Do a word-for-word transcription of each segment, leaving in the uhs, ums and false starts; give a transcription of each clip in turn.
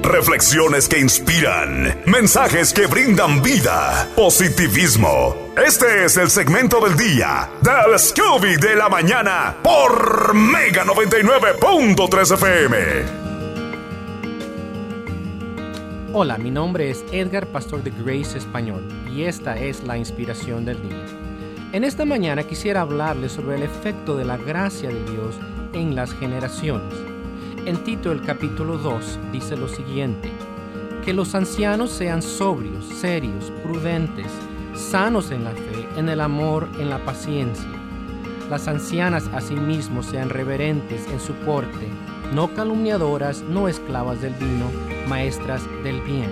reflexiones que inspiran, mensajes que brindan vida, positivismo. Este es el segmento del día del Scooby de la mañana por Mega noventa y nueve punto tres F M. Hola, mi nombre es Edgar, pastor de Grace Español, y esta es la inspiración del día. En esta mañana quisiera hablarles sobre el efecto de la gracia de Dios en las generaciones. En Tito, el capítulo dos, dice lo siguiente: que los ancianos sean sobrios, serios, prudentes, sanos en la fe, en el amor, en la paciencia. Las ancianas asimismo sean reverentes en su porte, no calumniadoras, no esclavas del vino, maestras del bien.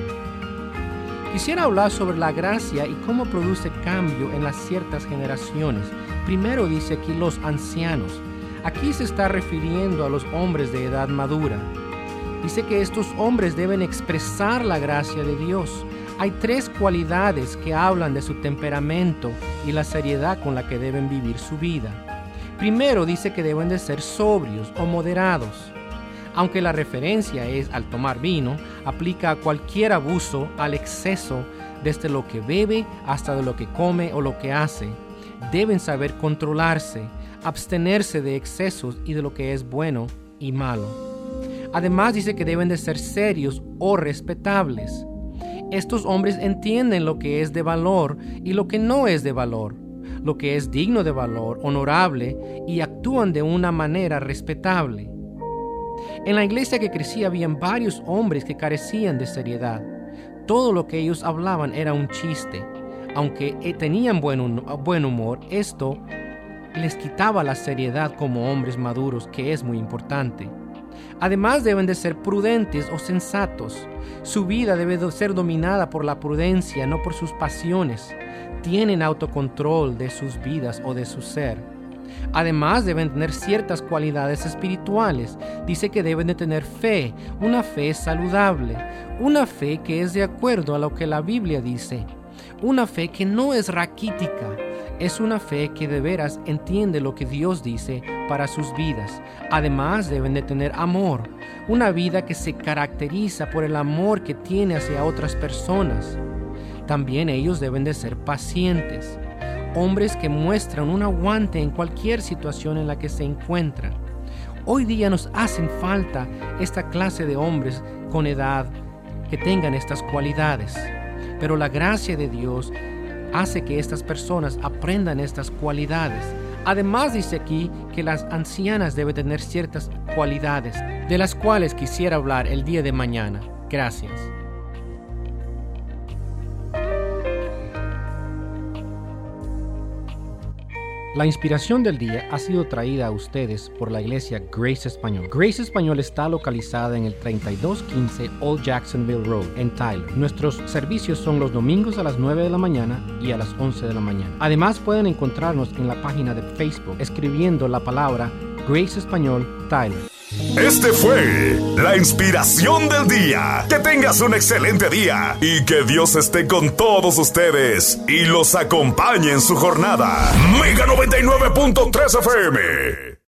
Quisiera hablar sobre la gracia y cómo produce cambio en las ciertas generaciones. Primero dice aquí los ancianos. Aquí se está refiriendo a los hombres de edad madura. Dice que estos hombres deben expresar la gracia de Dios. Hay tres cualidades que hablan de su temperamento y la seriedad con la que deben vivir su vida. Primero dice que deben de ser sobrios o moderados. Aunque la referencia es al tomar vino, aplica a cualquier abuso, al exceso, desde lo que bebe hasta de lo que come o lo que hace. Deben saber controlarse, abstenerse de excesos y de lo que es bueno y malo. Además dice que deben de ser serios o respetables. Estos hombres entienden lo que es de valor y lo que no es de valor, lo que es digno de valor, honorable, y actúan de una manera respetable. En la iglesia que crecí habían varios hombres que carecían de seriedad. Todo lo que ellos hablaban era un chiste. Aunque tenían buen, buen humor, esto les quitaba la seriedad como hombres maduros, que es muy importante. Además deben de ser prudentes o sensatos. Su vida debe de ser dominada por la prudencia, no por sus pasiones. Tienen autocontrol de sus vidas o de su ser. Además deben tener ciertas cualidades espirituales. Dice que deben de tener fe, una fe saludable, una fe que es de acuerdo a lo que la Biblia dice, una fe que no es raquítica, es una fe que de veras entiende lo que Dios dice para sus vidas. Además deben de tener amor, una vida que se caracteriza por el amor que tiene hacia otras personas. También ellos deben de ser pacientes, hombres que muestran un aguante en cualquier situación en la que se encuentran. Hoy día nos hacen falta esta clase de hombres con edad que tengan estas cualidades, pero la gracia de Dios hace que estas personas aprendan estas cualidades. Además dice aquí que las ancianas deben tener ciertas cualidades, de las cuales quisiera hablar el día de mañana. Gracias. La inspiración del día ha sido traída a ustedes por la iglesia Grace Español. Grace Español está localizada en el treinta y dos quince Old Jacksonville Road, en Tyler. Nuestros servicios son los domingos a las nueve de la mañana y a las once de la mañana. Además, pueden encontrarnos en la página de Facebook escribiendo la palabra Grace Español Tyler. Este fue la inspiración del día. Que tengas un excelente día y que Dios esté con todos ustedes y los acompañe en su jornada. Mega noventa y nueve punto tres F M.